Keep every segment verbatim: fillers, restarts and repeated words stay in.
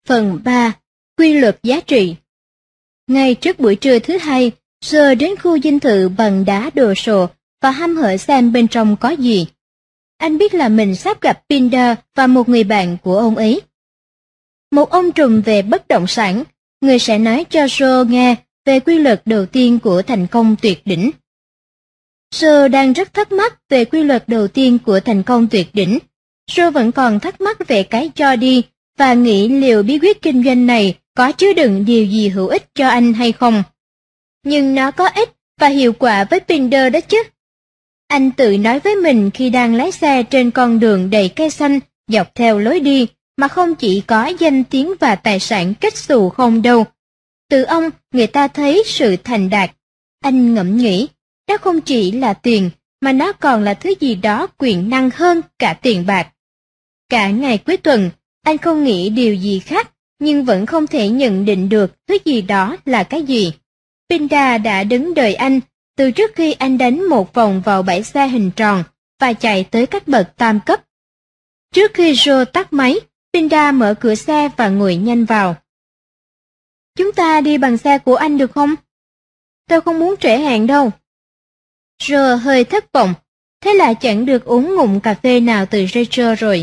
Phần ba. Quy luật giá trị. Ngay trước buổi trưa thứ hai, Joe đến khu dinh thự bằng đá đồ sộ và hăm hở xem bên trong có gì. Anh biết là mình sắp gặp Pinder và một người bạn của ông ấy. Một ông trùm về bất động sản, người sẽ nói cho Joe nghe về quy luật đầu tiên của thành công tuyệt đỉnh. Joe đang rất thắc mắc về quy luật đầu tiên của thành công tuyệt đỉnh. Joe vẫn còn thắc mắc về cái cho đi và nghĩ liệu bí quyết kinh doanh này có chứa đựng điều gì hữu ích cho anh hay không. Nhưng nó có ích và hiệu quả với Pinder đó chứ. Anh tự nói với mình khi đang lái xe trên con đường đầy cây xanh dọc theo lối đi mà không chỉ có danh tiếng và tài sản kết xù không đâu. Từ ông, người ta thấy sự thành đạt. Anh ngẫm nghĩ, đó không chỉ là tiền, mà nó còn là thứ gì đó quyền năng hơn cả tiền bạc. Cả ngày cuối tuần, anh không nghĩ điều gì khác, nhưng vẫn không thể nhận định được thứ gì đó là cái gì. Pinda đã đứng đợi anh, từ trước khi anh đánh một vòng vào bãi xe hình tròn, và chạy tới các bậc tam cấp. Trước khi Joe tắt máy, Pinda mở cửa xe và ngồi nhanh vào. Chúng ta đi bằng xe của anh được không? Tôi không muốn trễ hẹn đâu. Joe hơi thất vọng, thế là chẳng được uống ngụm cà phê nào từ Rachel rồi.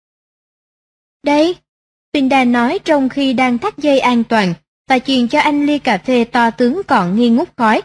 Đấy, Pinda nói trong khi đang thắt dây an toàn, và truyền cho anh ly cà phê to tướng còn nghi ngút khói.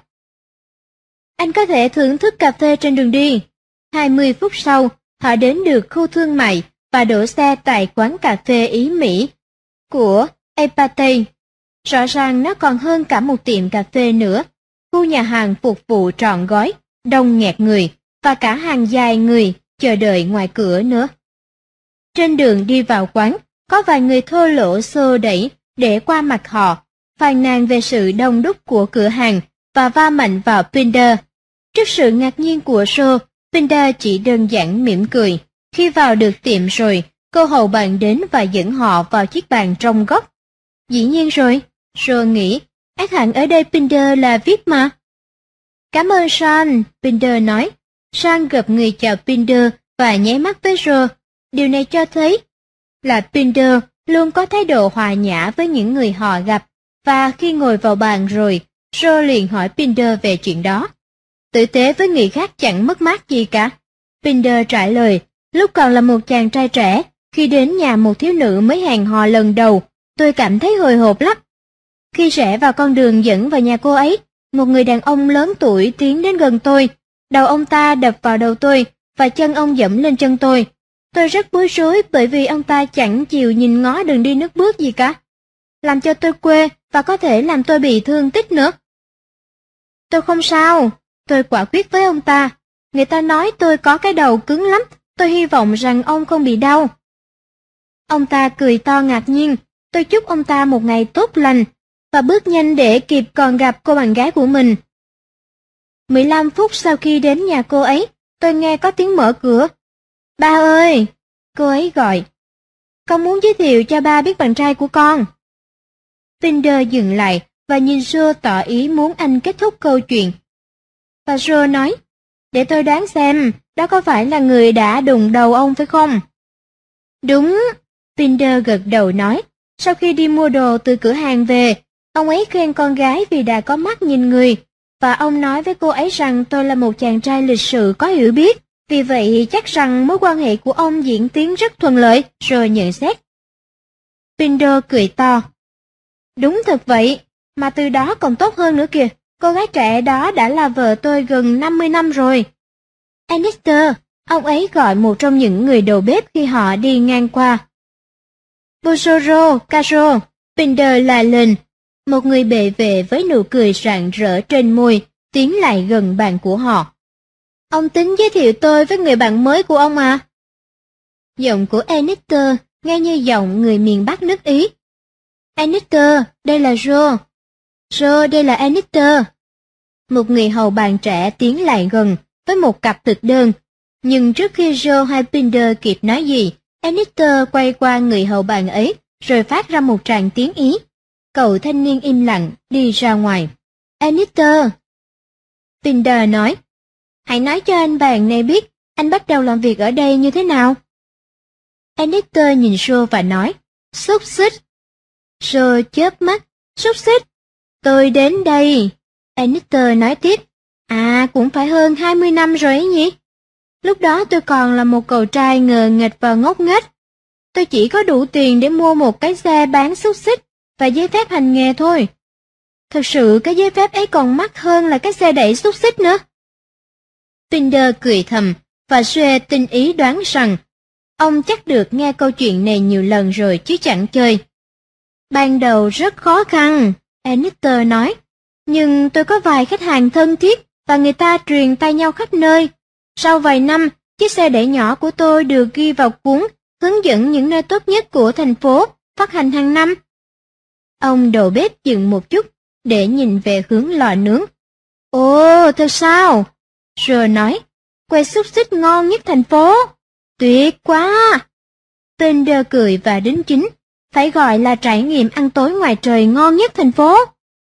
Anh có thể thưởng thức cà phê trên đường đi. hai mươi phút sau, họ đến được khu thương mại và đổ xe tại quán cà phê Ý Mỹ của Apathy. Rõ ràng nó còn hơn cả một tiệm cà phê nữa. Khu nhà hàng phục vụ trọn gói, đông nghẹt người, và cả hàng dài người chờ đợi ngoài cửa nữa. Trên đường đi vào quán, có vài người thô lỗ xô đẩy để qua mặt họ, phàn nàn về sự đông đúc của cửa hàng và va mạnh vào Pinder. Trước sự ngạc nhiên của Joe, Pinder chỉ đơn giản mỉm cười. Khi vào được tiệm rồi, cô hầu bàn đến và dẫn họ vào chiếc bàn trong góc. Dĩ nhiên rồi, Joe nghĩ, ác hẳn ở đây Pinder là vi ai pi mà. Cảm ơn Sean, Pinder nói. Sean gập người chào Pinder và nháy mắt với Joe. Điều này cho thấy là Pinder luôn có thái độ hòa nhã với những người họ gặp, và khi ngồi vào bàn rồi, Joe liền hỏi Pinder về chuyện đó. Tử tế với người khác chẳng mất mát gì cả. Pinder trả lời, lúc còn là một chàng trai trẻ, khi đến nhà một thiếu nữ mới hẹn hò lần đầu, tôi cảm thấy hồi hộp lắm. Khi rẽ vào con đường dẫn vào nhà cô ấy, một người đàn ông lớn tuổi tiến đến gần tôi. Đầu ông ta đập vào đầu tôi, và chân ông dẫm lên chân tôi. Tôi rất bối rối bởi vì ông ta chẳng chịu nhìn ngó đường đi nước bước gì cả. Làm cho tôi quê và có thể làm tôi bị thương tích nữa. Tôi không sao, tôi quả quyết với ông ta. Người ta nói tôi có cái đầu cứng lắm, tôi hy vọng rằng ông không bị đau. Ông ta cười to ngạc nhiên, tôi chúc ông ta một ngày tốt lành, và bước nhanh để kịp còn gặp cô bạn gái của mình. mười lăm phút sau khi đến nhà cô ấy, tôi nghe có tiếng mở cửa. Ba ơi! Cô ấy gọi. Con muốn giới thiệu cho ba biết bạn trai của con. Pinder dừng lại và nhìn Joe tỏ ý muốn anh kết thúc câu chuyện. Và Joe nói, để tôi đoán xem, đó có phải là người đã đụng đầu ông phải không? Đúng, Pinder gật đầu nói. Sau khi đi mua đồ từ cửa hàng về, ông ấy khen con gái vì đã có mắt nhìn người, và ông nói với cô ấy rằng tôi là một chàng trai lịch sự có hiểu biết. Vì vậy chắc rằng mối quan hệ của ông diễn tiến rất thuận lợi, rồi nhận xét. Pinder cười to. Đúng thật vậy, mà từ đó còn tốt hơn nữa kìa, cô gái trẻ đó đã là vợ tôi gần năm mươi năm rồi. Annister, ông ấy gọi một trong những người đầu bếp khi họ đi ngang qua. Bonjour, Caro, Pinder la lên. Một người bề vệ với nụ cười rạng rỡ trên môi, tiến lại gần bàn của họ. Ông tính giới thiệu tôi với người bạn mới của ông à? Giọng của Annister nghe như giọng người miền Bắc nước Ý. Annister, đây là Joe. Joe, đây là Annister. Một người hầu bàn trẻ tiến lại gần với một cặp thực đơn. Nhưng trước khi Joe hay Pinder kịp nói gì, Annister quay qua người hầu bàn ấy, rồi phát ra một tràng tiếng Ý. Cậu thanh niên im lặng, đi ra ngoài. Annister! Pinder nói. Hãy nói cho anh bạn này biết, anh bắt đầu làm việc ở đây như thế nào? Annister nhìn Joe và nói, xúc xích. Joe chớp mắt, xúc xích. Tôi đến đây. Annette nói tiếp. À, cũng phải hơn hai mươi năm rồi ấy nhỉ? Lúc đó tôi còn là một cậu trai ngờ nghệch và ngốc nghếch. Tôi chỉ có đủ tiền để mua một cái xe bán xúc xích và giấy phép hành nghề thôi. Thực sự cái giấy phép ấy còn mắc hơn là cái xe đẩy xúc xích nữa. Pinder cười thầm, và Joe tinh ý đoán rằng ông chắc được nghe câu chuyện này nhiều lần rồi chứ chẳng chơi. Ban đầu rất khó khăn, Annette nói, nhưng tôi có vài khách hàng thân thiết và người ta truyền tay nhau khắp nơi. Sau vài năm, chiếc xe đẩy nhỏ của tôi được ghi vào cuốn hướng dẫn những nơi tốt nhất của thành phố, phát hành hàng năm. Ông đầu bếp dừng một chút để nhìn về hướng lò nướng. Ồ, thật sao? Rồi nói, que xúc xích ngon nhất thành phố. Tuyệt quá! Pinder cười và đính chính, phải gọi là trải nghiệm ăn tối ngoài trời ngon nhất thành phố.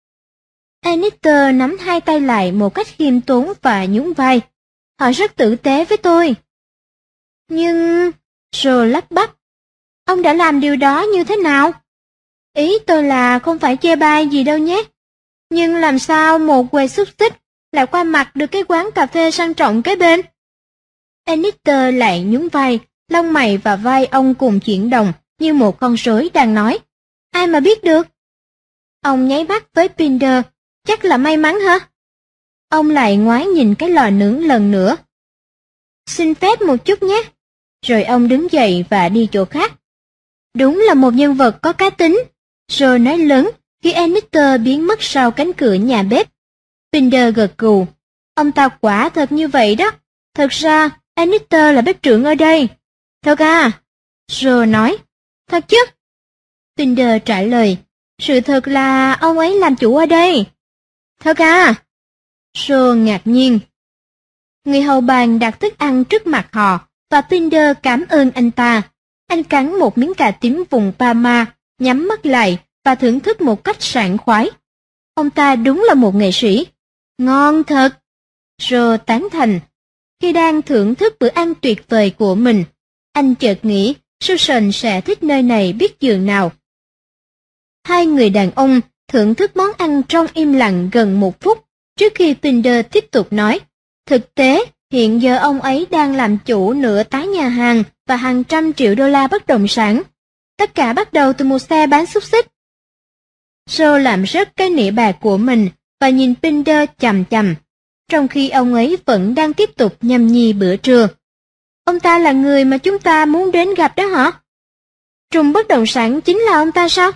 Annette nắm hai tay lại một cách khiêm tốn và nhún vai. Họ rất tử tế với tôi. Nhưng... Rồi lắp bắp. Ông đã làm điều đó như thế nào? Ý tôi là không phải chê bai gì đâu nhé. Nhưng làm sao một quầy xúc xích lại qua mặt được cái quán cà phê sang trọng kế bên? Annette lại nhún vai, lông mày và vai ông cùng chuyển động như một con rối đang nói. Ai mà biết được? Ông nháy mắt với Pinder, chắc là may mắn hả? Ông lại ngoái nhìn cái lò nướng lần nữa. Xin phép một chút nhé. Rồi ông đứng dậy và đi chỗ khác. Đúng là một nhân vật có cá tính. Rồi nói lớn khi Annette biến mất sau cánh cửa nhà bếp. Pinder gật gù. Ông ta quả thật như vậy đó. Thật ra, Annette là bếp trưởng ở đây. Thật à? Rồi nói. Thật chứ? Pinder trả lời. Sự thật là ông ấy làm chủ ở đây. Thật à? Rồi ngạc nhiên. Người hầu bàn đặt thức ăn trước mặt họ, và Pinder cảm ơn anh ta. Anh cắn một miếng cà tím vùng Parma, nhắm mắt lại và thưởng thức một cách sảng khoái. Ông ta đúng là một nghệ sĩ. Ngon thật. Joe tán thành. Khi đang thưởng thức bữa ăn tuyệt vời của mình, anh chợt nghĩ Susan sẽ thích nơi này biết dường nào. Hai người đàn ông thưởng thức món ăn trong im lặng gần một phút trước khi Pinder tiếp tục nói. Thực tế, hiện giờ ông ấy đang làm chủ nửa tá nhà hàng và hàng trăm triệu đô la bất động sản. Tất cả bắt đầu từ một xe bán xúc xích. Joe làm rớt cái nĩa bạc của mình và nhìn Pinder chằm chằm, trong khi ông ấy vẫn đang tiếp tục nhâm nhi bữa trưa. Ông ta là người mà chúng ta muốn đến gặp đó hả? Trùm bất động sản chính là ông ta sao?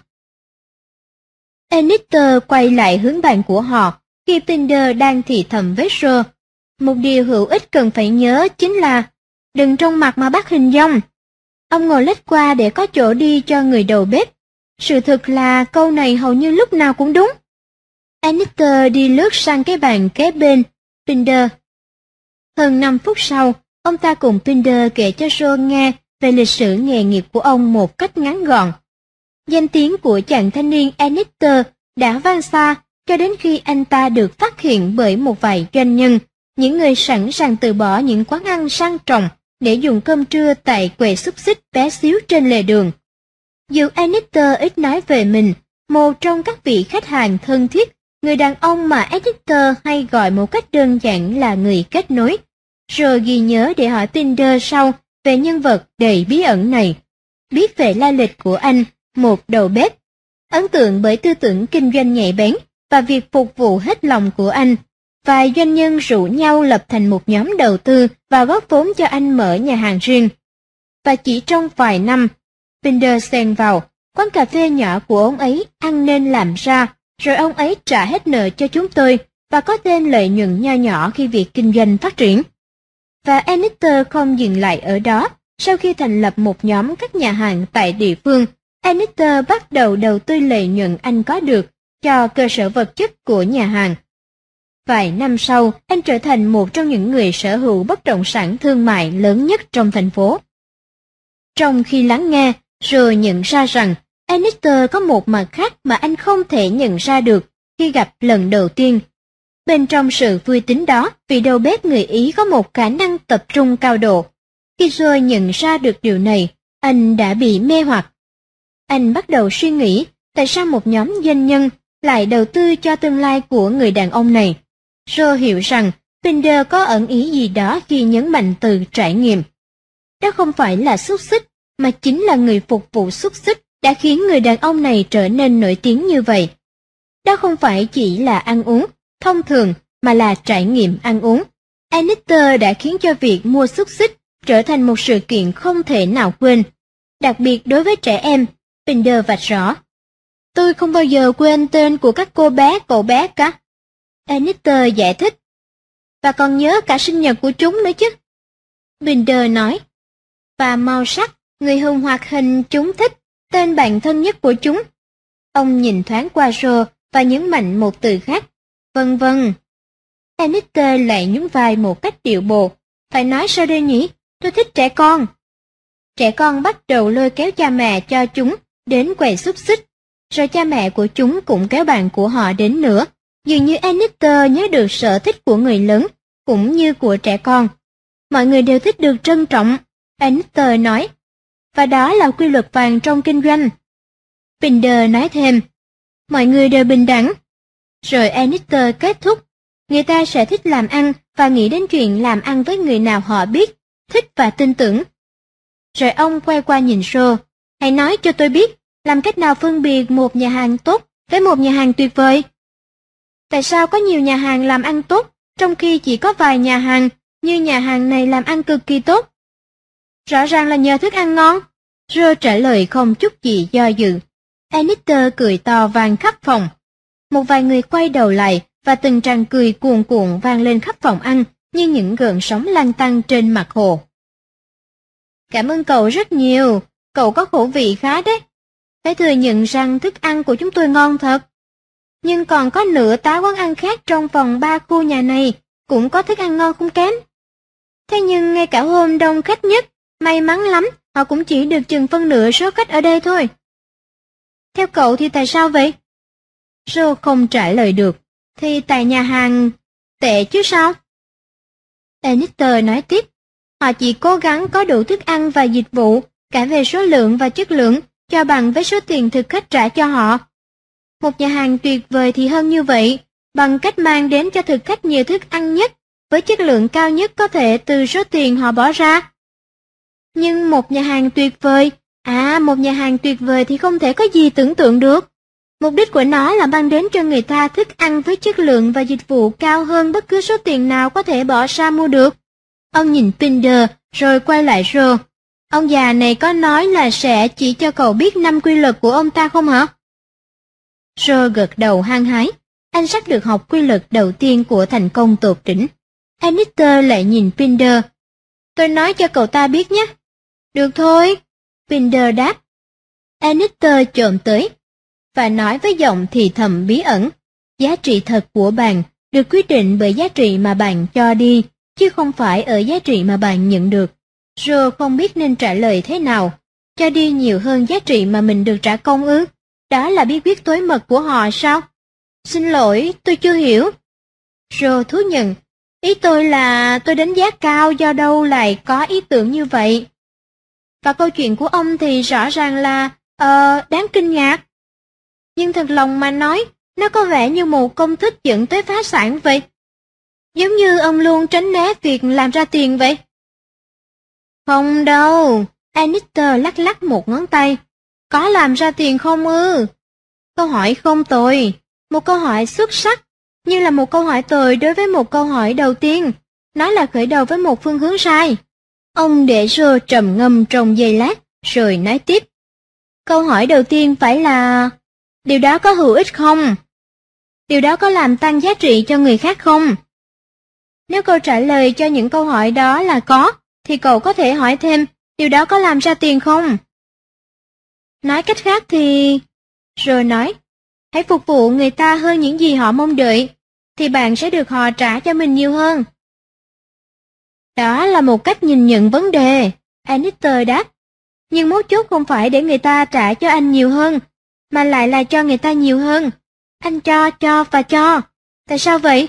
Annette quay lại hướng bàn của họ khi Pinder đang thì thầm với Joe. Một điều hữu ích cần phải nhớ chính là đừng trông mặt mà bắt hình dong. Ông ngồi lách qua để có chỗ đi cho người đầu bếp. Sự thật là câu này hầu như lúc nào cũng đúng. Annette đi lướt sang cái bàn kế bên Pinder. Hơn năm phút sau, ông ta cùng Pinder kể cho Joe nghe về lịch sử nghề nghiệp của ông một cách ngắn gọn. Danh tiếng của chàng thanh niên Annette đã vang xa cho đến khi anh ta được phát hiện bởi một vài doanh nhân, những người sẵn sàng từ bỏ những quán ăn sang trọng để dùng cơm trưa tại quầy xúc xích bé xíu trên lề đường. Dù Annette ít nói về mình, một trong các vị khách hàng thân thiết, người đàn ông mà Annette hay gọi một cách đơn giản là người kết nối, rồi ghi nhớ để hỏi Pinder sau về nhân vật đầy bí ẩn này. Biết về lai lịch của anh, một đầu bếp, ấn tượng bởi tư tưởng kinh doanh nhạy bén và việc phục vụ hết lòng của anh. Vài doanh nhân rủ nhau lập thành một nhóm đầu tư và góp vốn cho anh mở nhà hàng riêng. Và chỉ trong vài năm, Pinder xen vào, quán cà phê nhỏ của ông ấy ăn nên làm ra, rồi ông ấy trả hết nợ cho chúng tôi và có thêm lợi nhuận nho nhỏ khi việc kinh doanh phát triển. Và Annette không dừng lại ở đó. Sau khi thành lập một nhóm các nhà hàng tại địa phương, Annette bắt đầu đầu tư lợi nhuận anh có được cho cơ sở vật chất của nhà hàng. Vài năm sau, anh trở thành một trong những người sở hữu bất động sản thương mại lớn nhất trong thành phố. Trong khi lắng nghe, rồi nhận ra rằng Annette có một mặt khác mà anh không thể nhận ra được khi gặp lần đầu tiên. Bên trong sự vui tính đó, vị đầu bếp người Ý có một khả năng tập trung cao độ. Khi Joe nhận ra được điều này, anh đã bị mê hoặc. Anh bắt đầu suy nghĩ Tại sao một nhóm doanh nhân lại đầu tư cho tương lai của người đàn ông này? Joe hiểu rằng Pinder có ẩn ý gì đó khi nhấn mạnh từ trải nghiệm. Đó không phải là xúc xích, mà chính là người phục vụ xúc xích đã khiến người đàn ông này trở nên nổi tiếng như vậy. Đó không phải chỉ là ăn uống thông thường, mà là trải nghiệm ăn uống. Anita đã khiến cho việc mua xúc xích trở thành một sự kiện không thể nào quên. Đặc biệt đối với trẻ em, Pinder vạch rõ. Tôi không bao giờ quên tên của các cô bé, cậu bé cả. Anita giải thích. Và còn nhớ cả sinh nhật của chúng nữa chứ. Pinder nói. Và màu sắc, người hùng hoạt hình chúng thích, tên bạn thân nhất của chúng. Ông nhìn thoáng qua Joe và nhấn mạnh một từ khác. Vâng vâng. Anita lại nhún vai một cách điệu bộ. Phải nói sao đây nhỉ? Tôi thích trẻ con. Trẻ con bắt đầu lôi kéo cha mẹ cho chúng đến quầy xúc xích. Rồi cha mẹ của chúng cũng kéo bạn của họ đến nữa. Dường như Anita nhớ được sở thích của người lớn, cũng như của trẻ con. Mọi người đều thích được trân trọng, Anita nói. Và đó là quy luật vàng trong kinh doanh. Pinder nói thêm. Mọi người đều bình đẳng. Rồi Anita kết thúc. Người ta sẽ thích làm ăn và nghĩ đến chuyện làm ăn với người nào họ biết, thích và tin tưởng. Rồi ông quay qua nhìn Joe. Hãy nói cho tôi biết, làm cách nào phân biệt một nhà hàng tốt với một nhà hàng tuyệt vời? Tại sao có nhiều nhà hàng làm ăn tốt, trong khi chỉ có vài nhà hàng, như nhà hàng này làm ăn cực kỳ tốt? Rõ ràng là nhờ thức ăn ngon. Joe trả lời không chút gì do dự. Anita cười to vang khắp phòng. Một vài người quay đầu lại, và từng tràng cười cuồn cuộn vang lên khắp phòng ăn, như những gợn sóng lăn tăn trên mặt hồ. Cảm ơn cậu rất nhiều, cậu có khẩu vị khá đấy. Phải thừa nhận rằng thức ăn của chúng tôi ngon thật. Nhưng còn có nửa tá quán ăn khác trong vòng ba khu nhà này, cũng có thức ăn ngon không kém. Thế nhưng ngay cả hôm đông khách nhất, may mắn lắm, họ cũng chỉ được chừng phân nửa số khách ở đây thôi. Theo cậu thì tại sao vậy? Joe không trả lời được. Thì tại nhà hàng tệ chứ sao? Anita nói tiếp. Họ chỉ cố gắng có đủ thức ăn và dịch vụ, cả về số lượng và chất lượng, cho bằng với số tiền thực khách trả cho họ. Một nhà hàng tuyệt vời thì hơn như vậy, bằng cách mang đến cho thực khách nhiều thức ăn nhất, với chất lượng cao nhất có thể từ số tiền họ bỏ ra. Nhưng một nhà hàng tuyệt vời, à một nhà hàng tuyệt vời thì không thể có gì tưởng tượng được. Mục đích của nó là mang đến cho người ta thức ăn với chất lượng và dịch vụ cao hơn bất cứ số tiền nào có thể bỏ ra mua được. Ông nhìn Pinder, rồi quay lại Joe. Ông già này có nói là sẽ chỉ cho cậu biết năm quy luật của ông ta không hả? Joe gật đầu hăng hái. Anh sắp được học quy luật đầu tiên của thành công tột đỉnh. Anita lại nhìn Pinder. Tôi nói cho cậu ta biết nhé. Được thôi. Pinder đáp. Anita chồm tới và nói với giọng thì thầm bí ẩn. Giá trị thật của bạn được quyết định bởi giá trị mà bạn cho đi, chứ không phải ở giá trị mà bạn nhận được. Joe không biết nên trả lời thế nào. Cho đi nhiều hơn giá trị mà mình được trả công ư? Đó là bí quyết tối mật của họ sao? Xin lỗi, tôi chưa hiểu. Joe thú nhận. Ý tôi là tôi đánh giá cao do đâu lại có ý tưởng như vậy. Và câu chuyện của ông thì rõ ràng là, ờ, uh, đáng kinh ngạc. Nhưng thật lòng mà nói, nó có vẻ như một công thức dẫn tới phá sản vậy. Giống như ông luôn tránh né việc làm ra tiền vậy. Không đâu, Anita lắc lắc một ngón tay. Có làm ra tiền không ư? Câu hỏi không tồi, một câu hỏi xuất sắc, nhưng là một câu hỏi tồi đối với một câu hỏi đầu tiên. Nó là khởi đầu với một phương hướng sai. Ông để Joe trầm ngâm trong giây lát, rồi nói tiếp. Câu hỏi đầu tiên phải là, điều đó có hữu ích không? Điều đó có làm tăng giá trị cho người khác không? Nếu câu trả lời cho những câu hỏi đó là có, thì cậu có thể hỏi thêm, điều đó có làm ra tiền không? Nói cách khác thì... Rồi nói, hãy phục vụ người ta hơn những gì họ mong đợi, thì bạn sẽ được họ trả cho mình nhiều hơn. Đó là một cách nhìn nhận vấn đề, Anita đáp. Nhưng mấu chốt không phải để người ta trả cho anh nhiều hơn, mà lại là cho người ta nhiều hơn. Anh cho, cho và cho. Tại sao vậy?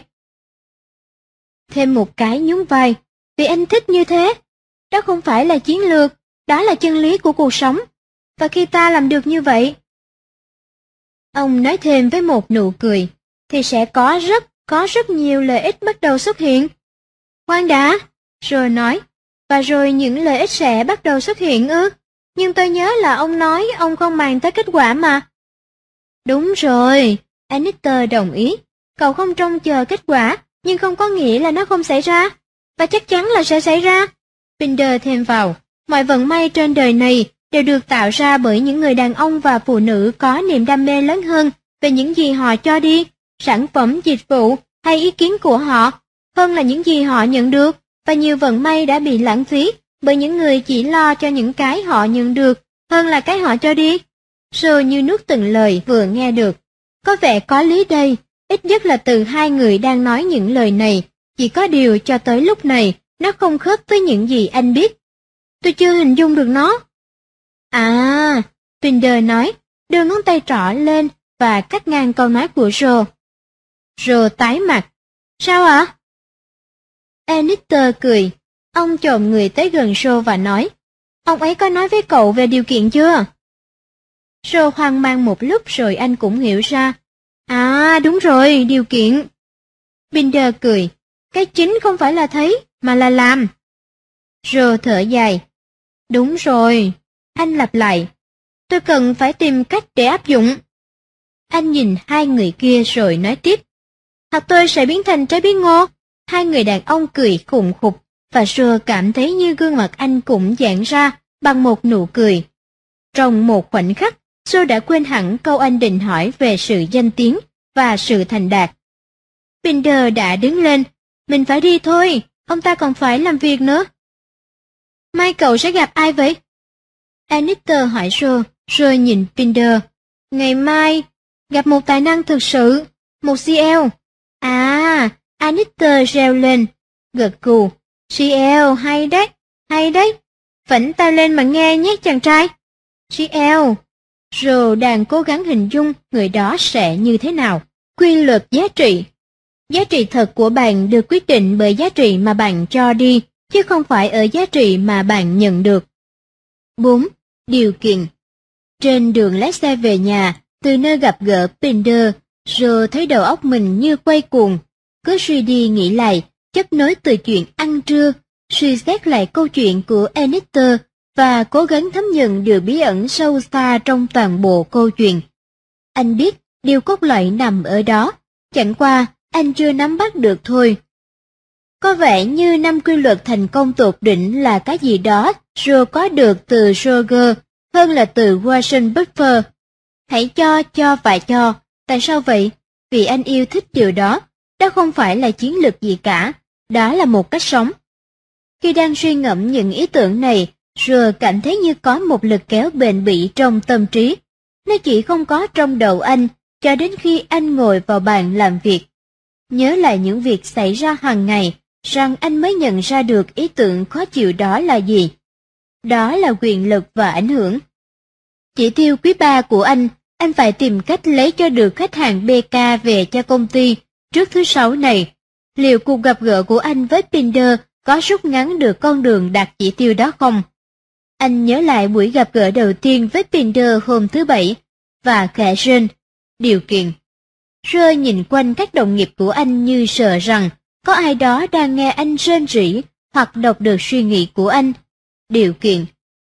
Thêm một cái nhún vai. Vì anh thích như thế. Đó không phải là chiến lược, đó là chân lý của cuộc sống. Và khi ta làm được như vậy, Ông nói thêm với một nụ cười, thì sẽ có rất, có rất nhiều lợi ích bắt đầu xuất hiện. Khoan đã, rồi nói, và rồi những lợi ích sẽ bắt đầu xuất hiện ư? Nhưng tôi nhớ là ông nói ông không màng tới kết quả mà. Đúng rồi, Anita đồng ý. Cậu không trông chờ kết quả, nhưng không có nghĩa là nó không xảy ra. Và chắc chắn là sẽ xảy ra. Pinder thêm vào, mọi vận may trên đời này đều được tạo ra bởi những người đàn ông và phụ nữ có niềm đam mê lớn hơn về những gì họ cho đi, sản phẩm, dịch vụ hay ý kiến của họ, hơn là những gì họ nhận được, và nhiều vận may đã bị lãng phí bởi những người chỉ lo cho những cái họ nhận được hơn là cái họ cho đi. Rồi như nuốt từng lời vừa nghe được. Có vẻ có lý đây, ít nhất là từ hai người đang nói những lời này, chỉ có điều cho tới lúc này, nó không khớp với những gì anh biết. Tôi chưa hình dung được nó. À, Pinder nói, đưa ngón tay trỏ lên và cắt ngang câu nói của Joe. Joe tái mặt. Sao ạ? Anita cười. Ông chồm người tới gần Joe và nói, ông ấy có nói với cậu về điều kiện chưa? Joe hoang mang một lúc rồi anh cũng hiểu ra. À, đúng rồi, điều kiện. Pinder cười. Cái chính không phải là thấy, mà là làm. Joe thở dài. Đúng rồi. Anh lặp lại. Tôi cần phải tìm cách để áp dụng. Anh nhìn hai người kia rồi nói tiếp. Hoặc tôi sẽ biến thành trái bí ngô. Hai người đàn ông cười khùng khục, và Joe cảm thấy như gương mặt anh cũng giãn ra bằng một nụ cười. Trong một khoảnh khắc, Joe đã quên hẳn câu anh định hỏi về sự danh tiếng và sự thành đạt. Pinder đã đứng lên. Mình phải đi thôi, ông ta còn phải làm việc nữa. Mai cậu sẽ gặp ai vậy? Anita hỏi Joe, rồi nhìn Pinder. Ngày mai, gặp một tài năng thực sự, một xê lờ. À, Anita reo lên, gật gù. xê lờ, hay đấy, hay đấy. Phảnh tay lên mà nghe nhé chàng trai. xê lờ. Joe đang cố gắng hình dung người đó sẽ như thế nào. Quy luật giá trị. Giá trị thật của bạn được quyết định bởi giá trị mà bạn cho đi, chứ không phải ở giá trị mà bạn nhận được. bốn. Điều kiện. Trên đường lái xe về nhà, từ nơi gặp gỡ Pinder, Joe thấy đầu óc mình như quay cuồng. Cứ suy đi nghĩ lại, chấp nối từ chuyện ăn trưa, suy xét lại câu chuyện của Anita và cố gắng thấm nhận điều bí ẩn sâu xa trong toàn bộ câu chuyện. Anh biết điều cốt lõi nằm ở đó, chẳng qua anh chưa nắm bắt được thôi. Có vẻ như năm quy luật thành công tột đỉnh là cái gì đó Joe có được từ Roger hơn là từ Warren Buffett. Hãy cho, cho và cho. Tại sao vậy? Vì anh yêu thích điều đó. Đó không phải là chiến lược gì cả. Đó là một cách sống. Khi đang suy ngẫm những ý tưởng này, Joe cảm thấy như có một lực kéo bền bỉ trong tâm trí. Nó chỉ không có trong đầu anh, cho đến khi anh ngồi vào bàn làm việc. Nhớ lại những việc xảy ra hàng ngày, rằng anh mới nhận ra được ý tưởng khó chịu đó là gì. Đó là quyền lực và ảnh hưởng. Chỉ tiêu quý ba của anh, anh phải tìm cách lấy cho được khách hàng bê ca về cho công ty trước thứ sáu này. Liệu cuộc gặp gỡ của anh với Pinder có rút ngắn được con đường đạt chỉ tiêu đó không? Anh nhớ lại buổi gặp gỡ đầu tiên với Pinder hôm thứ Bảy, và khẽ rên. Điều kiện. Rơi nhìn quanh các đồng nghiệp của anh như sợ rằng có ai đó đang nghe anh rên rỉ hoặc đọc được suy nghĩ của anh. Điều kiện.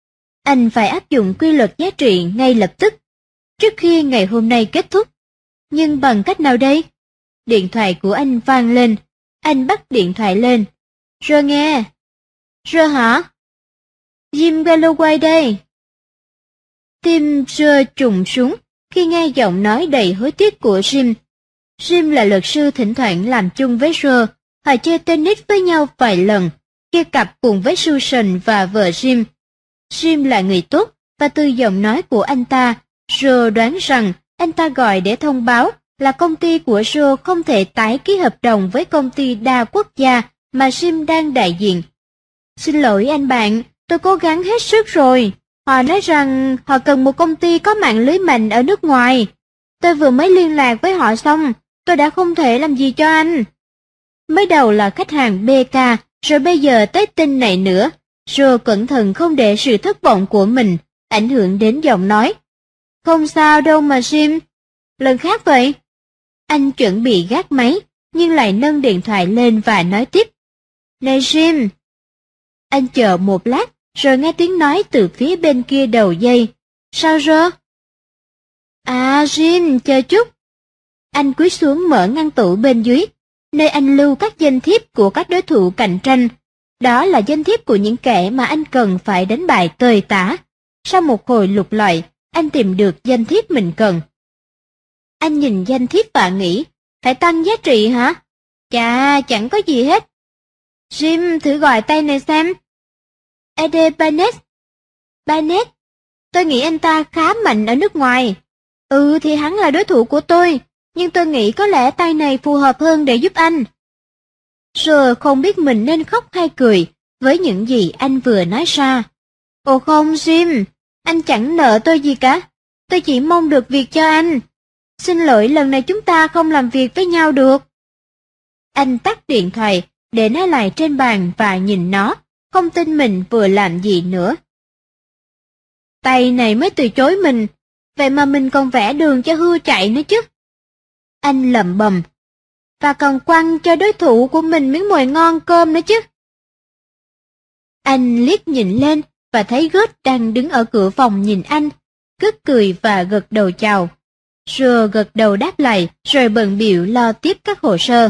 Anh phải áp dụng quy luật giá trị ngay lập tức, trước khi ngày hôm nay kết thúc. Nhưng bằng cách nào đây? Điện thoại của anh vang lên. Anh bắt điện thoại lên. Rồi nghe. Rồi hả? Jim Galloway đây. Tim Joe trùng xuống khi nghe giọng nói đầy hối tiếc của Jim. Jim là luật sư thỉnh thoảng làm chung với Joe, họ chơi tennis với nhau vài lần, chia cặp cùng với Susan và vợ Jim. Jim là người tốt, và từ giọng nói của anh ta, Joe đoán rằng anh ta gọi để thông báo là công ty của Joe không thể tái ký hợp đồng với công ty đa quốc gia mà Jim đang đại diện. Xin lỗi anh bạn, tôi cố gắng hết sức rồi. Họ nói rằng họ cần một công ty có mạng lưới mạnh ở nước ngoài. Tôi vừa mới liên lạc với họ xong, tôi đã không thể làm gì cho anh. Mới đầu là khách hàng bê ca, rồi bây giờ tới tin này nữa. Joe cẩn thận không để sự thất vọng của mình ảnh hưởng đến giọng nói. Không sao đâu mà Jim. lần khác vậy. Anh chuẩn bị gác máy, nhưng lại nâng điện thoại lên và nói tiếp. Này Jim. Anh chờ một lát, rồi nghe tiếng nói từ phía bên kia đầu dây. Sao rồi? À Jim, chờ chút. Anh cúi xuống mở ngăn tủ bên dưới, nơi anh lưu các danh thiếp của các đối thủ cạnh tranh. Đó là danh thiếp của những kẻ mà anh cần phải đánh bại tơi tả. Sau một hồi lục lọi, anh tìm được danh thiếp mình cần. Anh nhìn danh thiếp và nghĩ, phải tăng giá trị hả? Chà, chẳng có gì hết. Jim, thử gọi tay này xem. Ede Barnett. Barnett? Tôi nghĩ anh ta khá mạnh ở nước ngoài. Ừ thì hắn là đối thủ của tôi, nhưng tôi nghĩ có lẽ tay này phù hợp hơn để giúp anh. Rồi không biết mình nên khóc hay cười với những gì anh vừa nói ra. Ồ không Jim, anh chẳng nợ tôi gì cả. Tôi chỉ mong được việc cho anh. Xin lỗi, lần này chúng ta không làm việc với nhau được. Anh tắt điện thoại để nó lại trên bàn và nhìn nó, không tin mình vừa làm gì nữa. Tay này mới từ chối mình, vậy mà mình còn vẽ đường cho hươu chạy nữa chứ. Anh lẩm bẩm, và còn quăng cho đối thủ của mình miếng mồi ngon cơm nữa chứ. Anh liếc nhìn lên và thấy Gus đang đứng ở cửa phòng nhìn anh, Gus cười và gật đầu chào. Joe gật đầu đáp lại, rồi bận bịu lo tiếp các hồ sơ.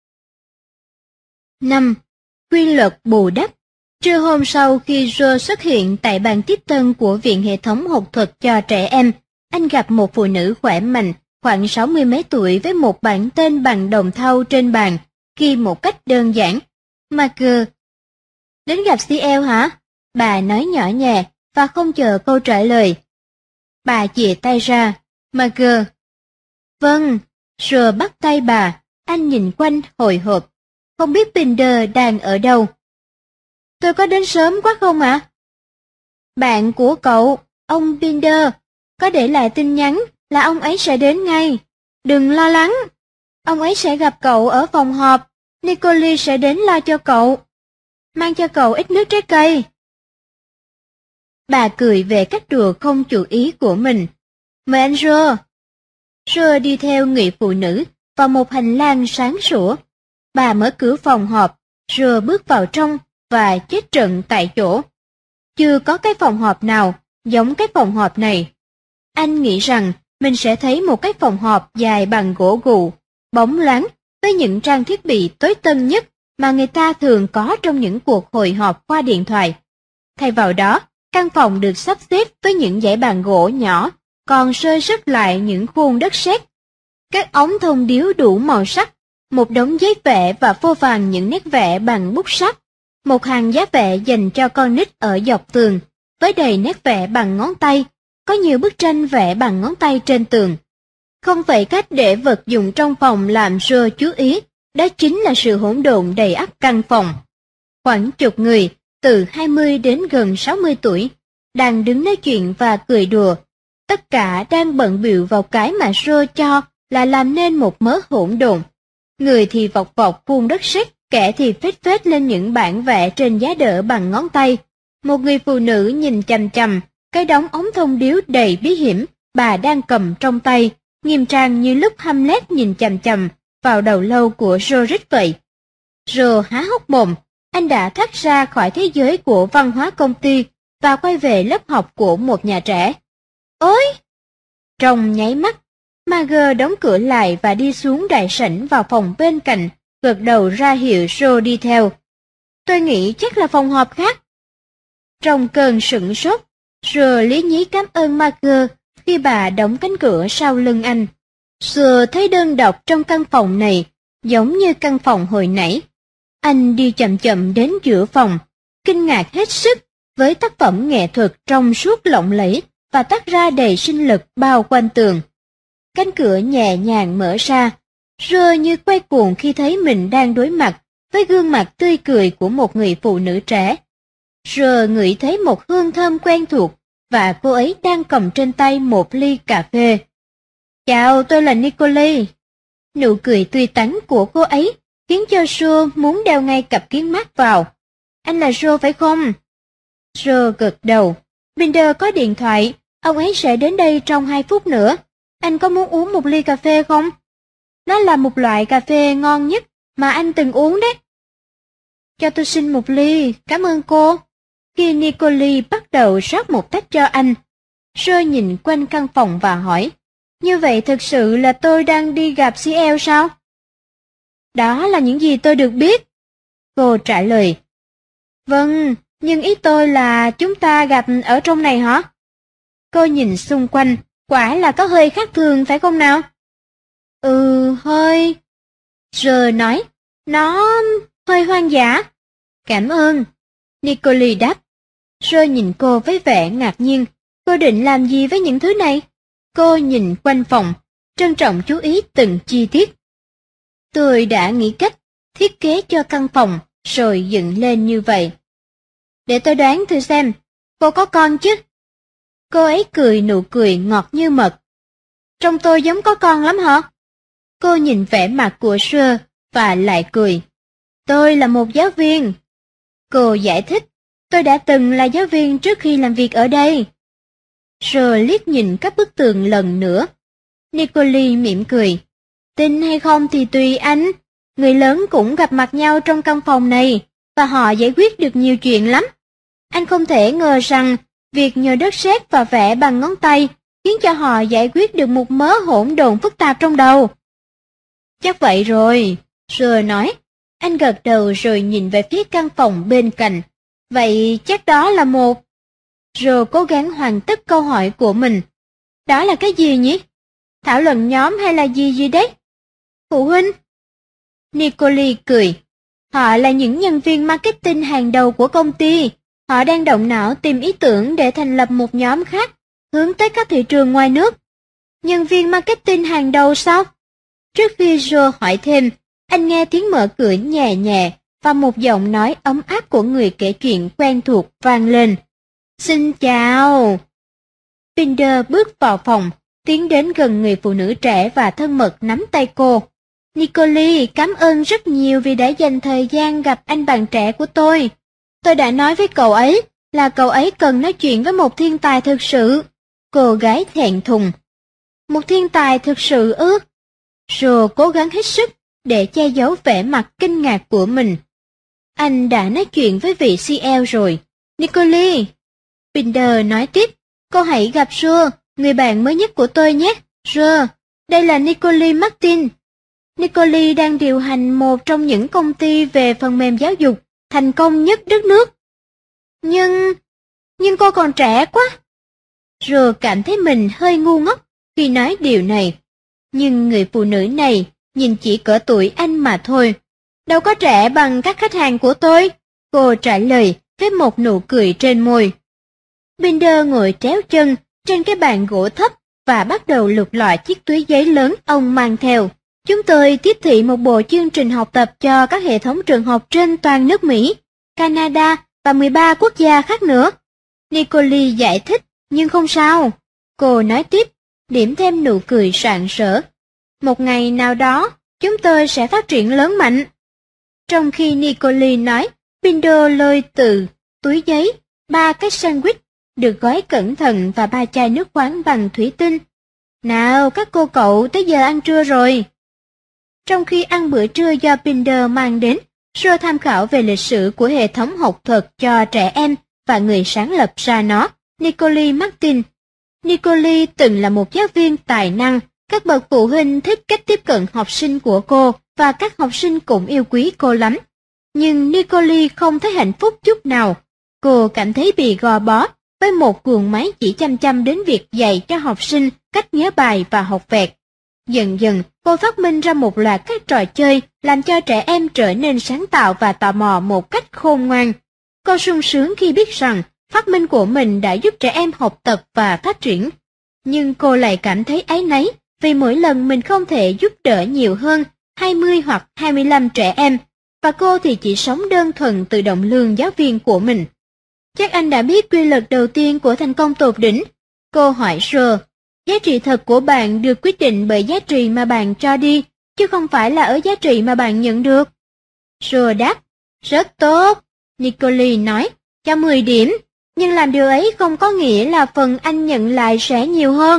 năm. Quy luật bù đắp. Trưa hôm sau khi Joe xuất hiện tại bàn tiếp tân của Viện Hệ thống Học thuật cho trẻ em, anh gặp một phụ nữ khỏe mạnh, khoảng sáu mươi mấy tuổi với một bảng tên bằng đồng thau trên bàn, ghi một cách đơn giản. Marker. Đến gặp xê lờ hả? Bà nói nhỏ nhẹ và không chờ câu trả lời. Bà chìa tay ra. Marker. Vâng. Rồi bắt tay bà, anh nhìn quanh hồi hộp. Không biết Binder đang ở đâu. Tôi có đến sớm quá không ạ? À? Bạn của cậu, ông Binder, có để lại tin nhắn là ông ấy sẽ đến ngay. Đừng lo lắng. Ông ấy sẽ gặp cậu ở phòng họp. Nicole sẽ đến lo cho cậu. Mang cho cậu ít nước trái cây. Bà cười về cách đùa không chủ ý của mình. Mời anh Joe. Joe đi theo người phụ nữ vào một hành lang sáng sủa. Bà mở cửa phòng họp, Joe bước vào trong và chết trận tại chỗ. Chưa có cái phòng họp nào giống cái phòng họp này. Anh nghĩ rằng mình sẽ thấy một cái phòng họp dài bằng gỗ gù, bóng loáng với những trang thiết bị tối tân nhất mà người ta thường có trong những cuộc hội họp qua điện thoại. Thay vào đó, căn phòng được sắp xếp với những dãy bàn gỗ nhỏ, còn rơi rớt lại những khuôn đất sét. Các ống thông điếu đủ màu sắc, một đống giấy vẽ và phô phàng những nét vẽ bằng bút sắt, một hàng giá vẽ dành cho con nít ở dọc tường, với đầy nét vẽ bằng ngón tay, có nhiều bức tranh vẽ bằng ngón tay trên tường. Không phải cách để vật dụng trong phòng làm Joe chú ý, đó chính là sự hỗn độn đầy ắp căn phòng. Khoảng chục người, từ hai mươi đến gần sáu mươi tuổi, đang đứng nói chuyện và cười đùa. Tất cả đang bận bịu vào cái mà Joe cho là làm nên một mớ hỗn độn. Người thì vọc vọc khuôn đất sét, kẻ thì phết phết lên những bản vẽ trên giá đỡ bằng ngón tay. Một người phụ nữ nhìn chằm chằm cái đống ống thông điếu đầy bí hiểm bà đang cầm trong tay, nghiêm trang như lúc Hamlet nhìn chằm chằm vào đầu lâu của Joe vậy. Joe há hốc mồm, anh đã thoát ra khỏi thế giới của văn hóa công ty và quay về lớp học của một nhà trẻ. Ôi! Trong nháy mắt, Marger đóng cửa lại và đi xuống đại sảnh vào phòng bên cạnh, gật đầu ra hiệu Joe đi theo. Tôi nghĩ chắc là phòng họp khác. Trong cơn sửng sốt, Joe lý nhí cảm ơn Marger khi bà đóng cánh cửa sau lưng anh. Joe thấy đơn độc trong căn phòng này, giống như căn phòng hồi nãy. Anh đi chậm chậm đến giữa phòng, kinh ngạc hết sức với tác phẩm nghệ thuật trong suốt lộng lẫy và tác ra đầy sinh lực bao quanh tường. Cánh cửa nhẹ nhàng mở ra, Joe như quay cuồng khi thấy mình đang đối mặt với gương mặt tươi cười của một người phụ nữ trẻ. Joe ngửi thấy một hương thơm quen thuộc và cô ấy đang cầm trên tay một ly cà phê. Chào, tôi là Nicole. Nụ cười tươi tắn của cô ấy khiến cho Joe muốn đeo ngay cặp kiến mát vào. Anh là Joe phải không? Joe gật đầu. Binder có điện thoại, ông ấy sẽ đến đây trong hai phút nữa. Anh có muốn uống một ly cà phê không? Nó là một loại cà phê ngon nhất mà anh từng uống đấy. Cho tôi xin một ly, cảm ơn cô. Khi Nicole bắt đầu rót một tách cho anh, Joe nhìn quanh căn phòng và hỏi, như vậy thực sự là tôi đang đi gặp xê lờ sao? Đó là những gì tôi được biết. Cô trả lời. Vâng, nhưng ý tôi là chúng ta gặp ở trong này hả? Cô nhìn xung quanh, quả là có hơi khác thường phải không nào? Ừ, hơi. Joe nói, nó hơi hoang dã. Cảm ơn. Nicole đáp. Joe nhìn cô với vẻ ngạc nhiên. Cô định làm gì với những thứ này? Cô nhìn quanh phòng, trân trọng chú ý từng chi tiết. Tôi đã nghĩ cách thiết kế cho căn phòng rồi dựng lên như vậy. Để tôi đoán thử xem, cô có con chứ? Cô ấy cười nụ cười ngọt như mật. Trông tôi giống có con lắm hả? Cô nhìn vẻ mặt của Joe và lại cười. Tôi là một giáo viên. Cô giải thích, tôi đã từng là giáo viên trước khi làm việc ở đây. Joe liếc nhìn các bức tường lần nữa. Nicole mỉm cười. Tin hay không thì tùy anh. Người lớn cũng gặp mặt nhau trong căn phòng này, và họ giải quyết được nhiều chuyện lắm. Anh không thể ngờ rằng việc nhờ đất sét và vẽ bằng ngón tay khiến cho họ giải quyết được một mớ hỗn độn phức tạp trong đầu. Chắc vậy rồi, Joe nói. Anh gật đầu rồi nhìn về phía căn phòng bên cạnh. Vậy chắc đó là một... Joe cố gắng hoàn tất câu hỏi của mình. Đó là cái gì nhỉ? Thảo luận nhóm hay là gì gì đấy? Phụ huynh? Nicole cười. Họ là những nhân viên marketing hàng đầu của công ty. Họ đang động não tìm ý tưởng để thành lập một nhóm khác, hướng tới các thị trường ngoài nước. Nhân viên marketing hàng đầu sao? Trước khi Joe hỏi thêm, anh nghe tiếng mở cửa nhẹ nhẹ và một giọng nói ấm áp của người kể chuyện quen thuộc vang lên. Xin chào. Binder bước vào phòng, tiến đến gần người phụ nữ trẻ và thân mật nắm tay cô. Nicole, cảm ơn rất nhiều vì đã dành thời gian gặp anh bạn trẻ của tôi. Tôi đã nói với cậu ấy là cậu ấy cần nói chuyện với một thiên tài thực sự. Cô gái thẹn thùng. Một thiên tài thực sự ư? Joe cố gắng hết sức để che giấu vẻ mặt kinh ngạc của mình. Anh đã nói chuyện với vị xê lờ rồi. Nicole. Binder nói tiếp, cô hãy gặp Joe, người bạn mới nhất của tôi nhé. Joe, đây là Nicole Martin. Nicole đang điều hành một trong những công ty về phần mềm giáo dục thành công nhất đất nước. Nhưng, nhưng cô còn trẻ quá. Joe cảm thấy mình hơi ngu ngốc khi nói điều này. Nhưng người phụ nữ này nhìn chỉ cỡ tuổi anh mà thôi. Đâu có trẻ bằng các khách hàng của tôi. Cô trả lời với một nụ cười trên môi. Binder ngồi tréo chân trên cái bàn gỗ thấp và bắt đầu lục lọi chiếc túi giấy lớn ông mang theo. Chúng tôi tiếp thị một bộ chương trình học tập cho các hệ thống trường học trên toàn nước Mỹ, Canada và mười ba quốc gia khác nữa. Nicole giải thích, nhưng không sao. Cô nói tiếp, điểm thêm nụ cười rạng rỡ. Một ngày nào đó, chúng tôi sẽ phát triển lớn mạnh. Trong khi Nicole nói, Binder lôi từ túi giấy ba cái sandwich được gói cẩn thận và ba chai nước khoáng bằng thủy tinh. Nào, các cô cậu, tới giờ ăn trưa rồi. Trong khi ăn bữa trưa do Binder mang đến, Joe tham khảo về lịch sử của hệ thống học thuật cho trẻ em và người sáng lập ra nó, Nicole Martin. Nicole từng là một giáo viên tài năng, các bậc phụ huynh thích cách tiếp cận học sinh của cô và các học sinh cũng yêu quý cô lắm. Nhưng Nicole không thấy hạnh phúc chút nào. Cô cảm thấy bị gò bó với một guồng máy chỉ chăm chăm đến việc dạy cho học sinh cách nhớ bài và học vẹt. Dần dần, cô phát minh ra một loạt các trò chơi làm cho trẻ em trở nên sáng tạo và tò mò một cách khôn ngoan. Cô sung sướng khi biết rằng phát minh của mình đã giúp trẻ em học tập và phát triển. Nhưng cô lại cảm thấy áy náy vì mỗi lần mình không thể giúp đỡ nhiều hơn hai mươi hoặc hai mươi lăm trẻ em, và cô thì chỉ sống đơn thuần từ đồng lương giáo viên của mình. Chắc anh đã biết quy luật đầu tiên của thành công tột đỉnh. Cô hỏi Joe, giá trị thật của bạn được quyết định bởi giá trị mà bạn cho đi, chứ không phải là ở giá trị mà bạn nhận được. Joe đáp, rất tốt. Nicole nói, cho mười điểm, nhưng làm điều ấy không có nghĩa là phần anh nhận lại sẽ nhiều hơn.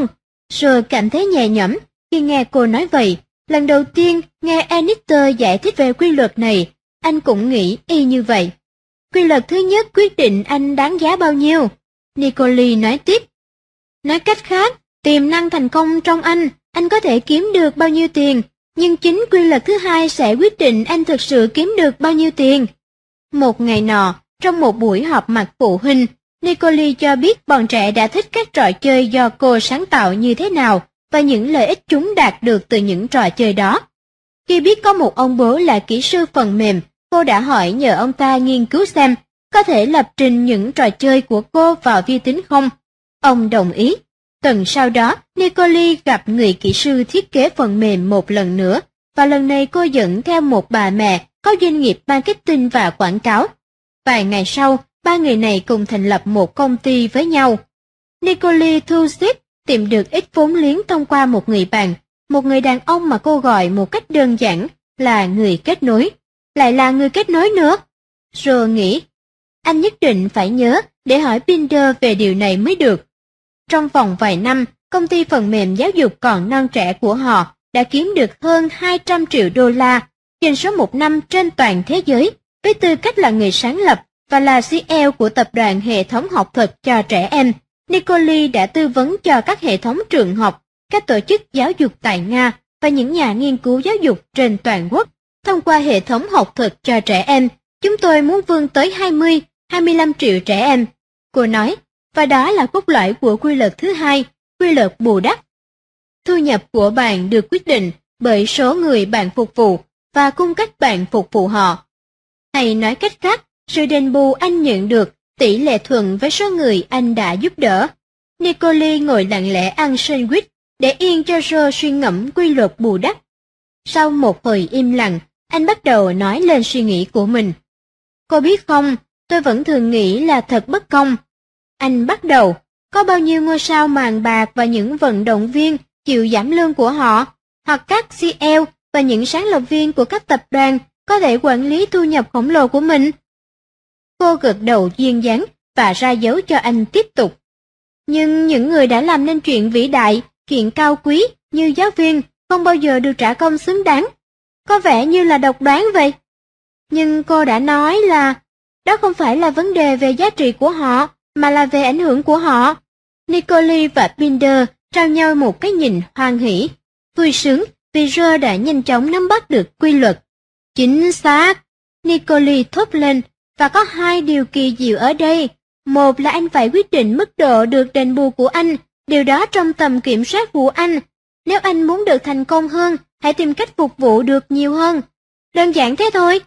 Rồi cảm thấy nhẹ nhõm khi nghe cô nói vậy. Lần đầu tiên nghe Anita giải thích về quy luật này, anh cũng nghĩ y như vậy. Quy luật thứ nhất quyết định anh đáng giá bao nhiêu. Nicole nói tiếp. Nói cách khác, tiềm năng thành công trong anh, anh có thể kiếm được bao nhiêu tiền, nhưng chính quy luật thứ hai sẽ quyết định anh thực sự kiếm được bao nhiêu tiền. Một ngày nọ, trong một buổi họp mặt phụ huynh, Nicole cho biết bọn trẻ đã thích các trò chơi do cô sáng tạo như thế nào và những lợi ích chúng đạt được từ những trò chơi đó. Khi biết có một ông bố là kỹ sư phần mềm, cô đã hỏi nhờ ông ta nghiên cứu xem có thể lập trình những trò chơi của cô vào vi tính không. Ông đồng ý. Tuần sau đó, Nicole gặp người kỹ sư thiết kế phần mềm một lần nữa, và lần này cô dẫn theo một bà mẹ có doanh nghiệp marketing và quảng cáo. Vài ngày sau, ba người này cùng thành lập một công ty với nhau. Nicole thu xếp tìm được ít vốn liếng thông qua một người bạn, một người đàn ông mà cô gọi một cách đơn giản là người kết nối. Lại là người kết nối nữa. Rồi nghĩ, anh nhất định phải nhớ để hỏi Binder về điều này mới được. Trong vòng vài năm, công ty phần mềm giáo dục còn non trẻ của họ đã kiếm được hơn hai trăm triệu đô la, doanh số một năm trên toàn thế giới, với tư cách là người sáng lập và là xê e ô của tập đoàn hệ thống học thuật cho trẻ em. Nicole đã tư vấn cho các hệ thống trường học, các tổ chức giáo dục tại Nga và những nhà nghiên cứu giáo dục trên toàn quốc. Thông qua hệ thống học thuật cho trẻ em, chúng tôi muốn vươn tới hai mươi, hai mươi lăm triệu trẻ em. Cô nói, và đó là cốt lõi của quy luật thứ hai, quy luật bù đắp. Thu nhập của bạn được quyết định bởi số người bạn phục vụ và cung cách bạn phục vụ họ. Hay nói cách khác, sự đền bù anh nhận được tỷ lệ thuận với số người anh đã giúp đỡ. Nicole ngồi lặng lẽ ăn sandwich để yên cho Joe suy ngẫm quy luật bù đắp. Sau một hồi im lặng, anh bắt đầu nói lên suy nghĩ của mình. Cô biết không, tôi vẫn thường nghĩ là thật bất công. Anh bắt đầu, có bao nhiêu ngôi sao màn bạc và những vận động viên chịu giảm lương của họ, hoặc các xê e ô và những sáng lập viên của các tập đoàn có thể quản lý thu nhập khổng lồ của mình. Cô gật đầu duyên dáng và ra dấu cho anh tiếp tục. Nhưng những người đã làm nên chuyện vĩ đại, chuyện cao quý như giáo viên không bao giờ được trả công xứng đáng. Có vẻ như là độc đoán vậy. Nhưng cô đã nói là đó không phải là vấn đề về giá trị của họ, mà là về ảnh hưởng của họ. Nicole và Binder trao nhau một cái nhìn hoan hỉ, vui sướng vì Joe đã nhanh chóng nắm bắt được quy luật. Chính xác, Nicole thốt lên, và có hai điều kỳ diệu ở đây. Một là anh phải quyết định mức độ được đền bù của anh, điều đó trong tầm kiểm soát của anh. Nếu anh muốn được thành công hơn, hãy tìm cách phục vụ được nhiều hơn. Đơn giản thế thôi.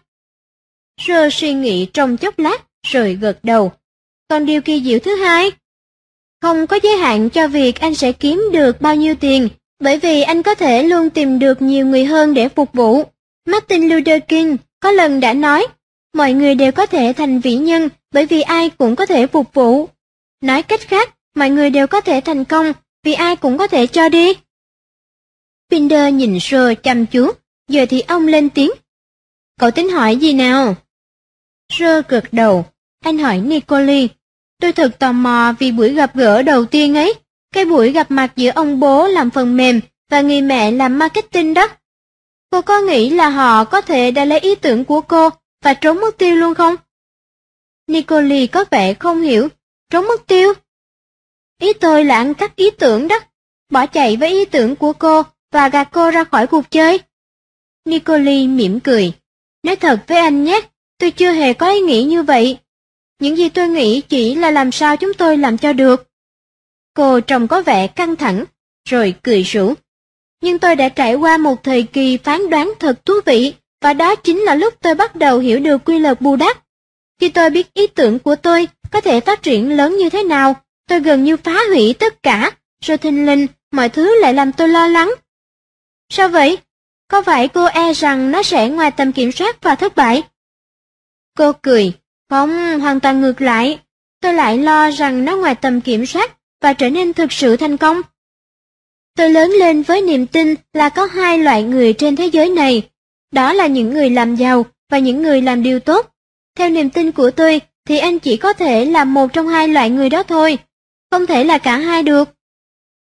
Joe suy nghĩ trong chốc lát, rồi gật đầu. Còn điều kỳ diệu thứ hai? Không có giới hạn cho việc anh sẽ kiếm được bao nhiêu tiền, bởi vì anh có thể luôn tìm được nhiều người hơn để phục vụ. Martin Luther King có lần đã nói, mọi người đều có thể thành vĩ nhân bởi vì ai cũng có thể phục vụ. Nói cách khác, mọi người đều có thể thành công vì ai cũng có thể cho đi. Binder nhìn Joe chăm chú, giờ thì ông lên tiếng. Cậu tính hỏi gì nào? Joe gật đầu, anh hỏi Nicole. Tôi thật tò mò vì buổi gặp gỡ đầu tiên ấy, cái buổi gặp mặt giữa ông bố làm phần mềm và người mẹ làm marketing đó. Cô có nghĩ là họ có thể đã lấy ý tưởng của cô và trốn mất tiêu luôn không? Nicole có vẻ không hiểu, trốn mất tiêu. Ý tôi là ăn cắp ý tưởng đó, bỏ chạy với ý tưởng của cô và gạt cô ra khỏi cuộc chơi. Nicole mỉm cười. Nói thật với anh nhé, tôi chưa hề có ý nghĩ như vậy. Những gì tôi nghĩ chỉ là làm sao chúng tôi làm cho được. Cô trông có vẻ căng thẳng, rồi cười rủ. Nhưng tôi đã trải qua một thời kỳ phán đoán thật thú vị, và đó chính là lúc tôi bắt đầu hiểu được quy luật bù đắp. Khi tôi biết ý tưởng của tôi có thể phát triển lớn như thế nào, tôi gần như phá hủy tất cả, rồi thình lình mọi thứ lại làm tôi lo lắng. Sao vậy? Có phải cô e rằng nó sẽ ngoài tầm kiểm soát và thất bại? Cô cười. Không, hoàn toàn ngược lại. Tôi lại lo rằng nó ngoài tầm kiểm soát và trở nên thực sự thành công. Tôi lớn lên với niềm tin là có hai loại người trên thế giới này. Đó là những người làm giàu và những người làm điều tốt. Theo niềm tin của tôi thì anh chỉ có thể là một trong hai loại người đó thôi. Không thể là cả hai được.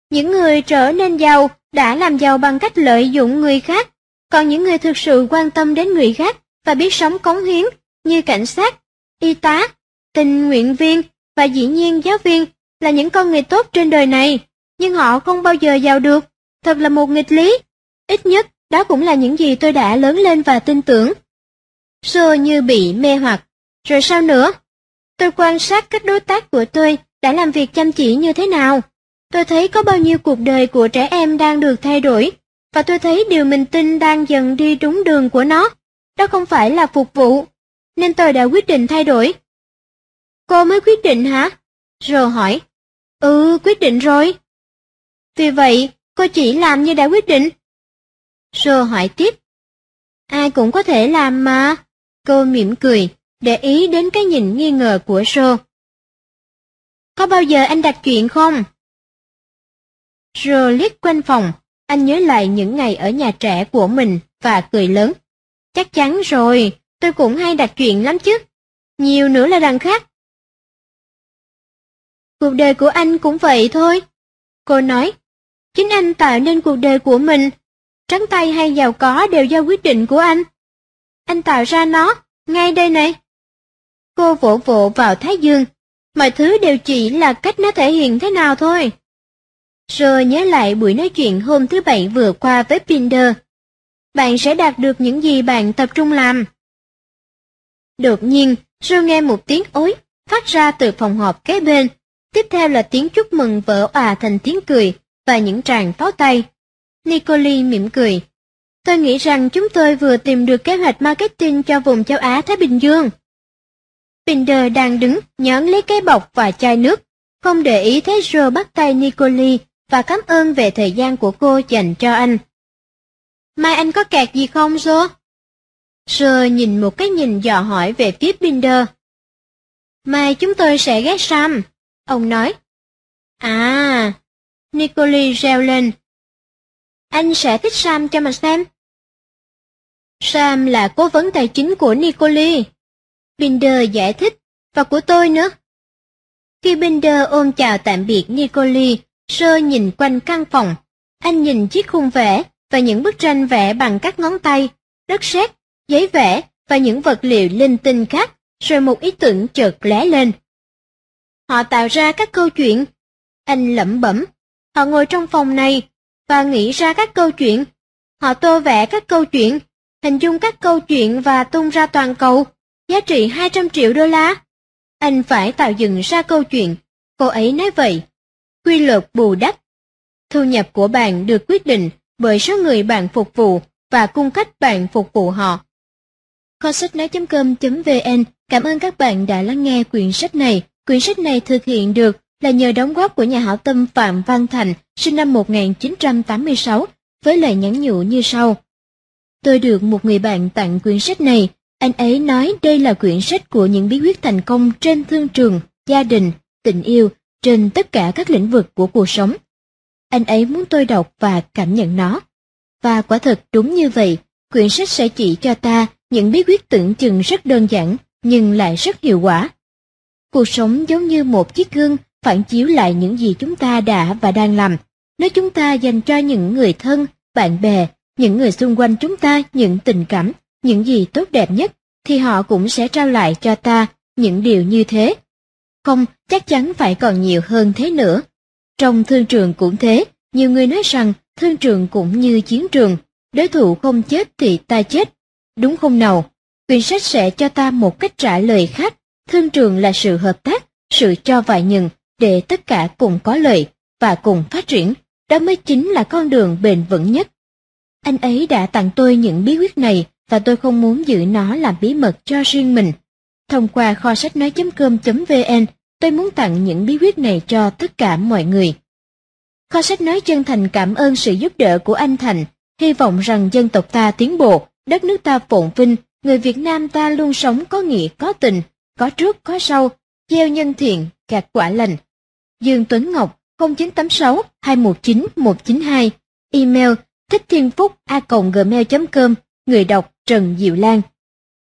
Những người trở nên giàu đã làm giàu bằng cách lợi dụng người khác, còn những người thực sự quan tâm đến người khác và biết sống cống hiến như cảnh sát, y tá, tình nguyện viên và dĩ nhiên giáo viên là những con người tốt trên đời này, nhưng họ không bao giờ giàu được. Thật là một nghịch lý. Ít nhất, đó cũng là những gì tôi đã lớn lên và tin tưởng. Sơ như bị mê hoặc. Rồi sao nữa? Tôi quan sát các đối tác của tôi đã làm việc chăm chỉ như thế nào. Tôi thấy có bao nhiêu cuộc đời của trẻ em đang được thay đổi, và tôi thấy điều mình tin đang dần đi đúng đường của nó. Đó không phải là phục vụ, nên tôi đã quyết định thay đổi. Cô mới quyết định hả? Rồi hỏi. Ừ, quyết định rồi. Vì vậy, cô chỉ làm như đã quyết định. Rồi hỏi tiếp. Ai cũng có thể làm mà. Cô mỉm cười, để ý đến cái nhìn nghi ngờ của Joe. Có bao giờ anh đặt chuyện không? Joe liếc quanh phòng, anh nhớ lại những ngày ở nhà trẻ của mình và cười lớn. Chắc chắn rồi, tôi cũng hay đặt chuyện lắm chứ. Nhiều nữa là đằng khác. Cuộc đời của anh cũng vậy thôi. Cô nói, chính anh tạo nên cuộc đời của mình. Trắng tay hay giàu có đều do quyết định của anh. Anh tạo ra nó, ngay đây này. Cô vỗ vỗ vào thái dương. Mọi thứ đều chỉ là cách nó thể hiện thế nào thôi. Rồi nhớ lại buổi nói chuyện hôm thứ Bảy vừa qua với Pinder. Bạn sẽ đạt được những gì bạn tập trung làm. Đột nhiên, Joe nghe một tiếng ối phát ra từ phòng họp kế bên. Tiếp theo là tiếng chúc mừng vỡ òa thành tiếng cười và những tràng pháo tay. Nicole mỉm cười. Tôi nghĩ rằng chúng tôi vừa tìm được kế hoạch marketing cho vùng châu Á Thái Bình Dương. Pinder đang đứng nhón lấy cái bọc và chai nước, không để ý thấy Joe bắt tay Nicole và cảm ơn về thời gian của cô dành cho anh. Mai anh có kẹt gì không, Joe? Joe nhìn một cái nhìn dò hỏi về phía Pinder. Mai chúng tôi sẽ ghé Sam, ông nói. À, Nicole reo lên. Anh sẽ thích Sam cho mà xem. Sam là cố vấn tài chính của Nicole. Pinder giải thích, và của tôi nữa. Khi Pinder ôm chào tạm biệt Nicole, Joe nhìn quanh căn phòng. Anh nhìn chiếc khung vẽ và những bức tranh vẽ bằng các ngón tay, đất sét, giấy vẽ và những vật liệu linh tinh khác, rồi một ý tưởng chợt lóe lên. Họ tạo ra các câu chuyện. Anh lẩm bẩm. Họ ngồi trong phòng này và nghĩ ra các câu chuyện. Họ tô vẽ các câu chuyện, hình dung các câu chuyện và tung ra toàn cầu. Giá trị hai trăm triệu đô la. Anh phải tạo dựng ra câu chuyện. Cô ấy nói vậy. Quy luật bù đắp. Thu nhập của bạn được quyết định bởi số người bạn phục vụ và cung cách bạn phục vụ họ. Kho sách nói com vn cảm ơn các bạn đã lắng nghe quyển sách này. Quyển sách này thực hiện được là nhờ đóng góp của nhà hảo tâm Phạm Văn Thành, sinh năm một nghìn chín trăm tám mươi sáu, với lời nhắn nhủ như sau. Tôi được một người bạn tặng quyển sách này. Anh ấy nói đây là quyển sách của những bí quyết thành công trên thương trường, gia đình, tình yêu, trên tất cả các lĩnh vực của cuộc sống. Anh ấy muốn tôi đọc và cảm nhận nó. Và quả thật đúng như vậy, quyển sách sẽ chỉ cho ta những bí quyết tưởng chừng rất đơn giản, nhưng lại rất hiệu quả. Cuộc sống giống như một chiếc gương phản chiếu lại những gì chúng ta đã và đang làm. Nếu chúng ta dành cho những người thân, bạn bè, những người xung quanh chúng ta những tình cảm, những gì tốt đẹp nhất, thì họ cũng sẽ trao lại cho ta những điều như thế. Không, chắc chắn phải còn nhiều hơn thế nữa. Trong thương trường cũng thế, nhiều người nói rằng thương trường cũng như chiến trường, đối thủ không chết thì ta chết. Đúng không nào? Quyển sách sẽ cho ta một cách trả lời khác. Thương trường là sự hợp tác, sự cho và nhận, để tất cả cùng có lợi và cùng phát triển. Đó mới chính là con đường bền vững nhất. Anh ấy đã tặng tôi những bí quyết này và tôi không muốn giữ nó làm bí mật cho riêng mình. Thông qua kho sách nói com vn, tôi muốn tặng những bí quyết này cho tất cả mọi người. Kho sách nói chân thành cảm ơn sự giúp đỡ của anh Thành, hy vọng rằng dân tộc ta tiến bộ, đất nước ta phồn vinh, người Việt Nam ta luôn sống có nghĩa có tình, có trước có sau, gieo nhân thiện, gặt quả lành. Dương Tuấn Ngọc không chín tám sáu hai một chín một chín hai, email thích thiên phúc a còng gmail chấm com, người đọc Trần Diệu Lan.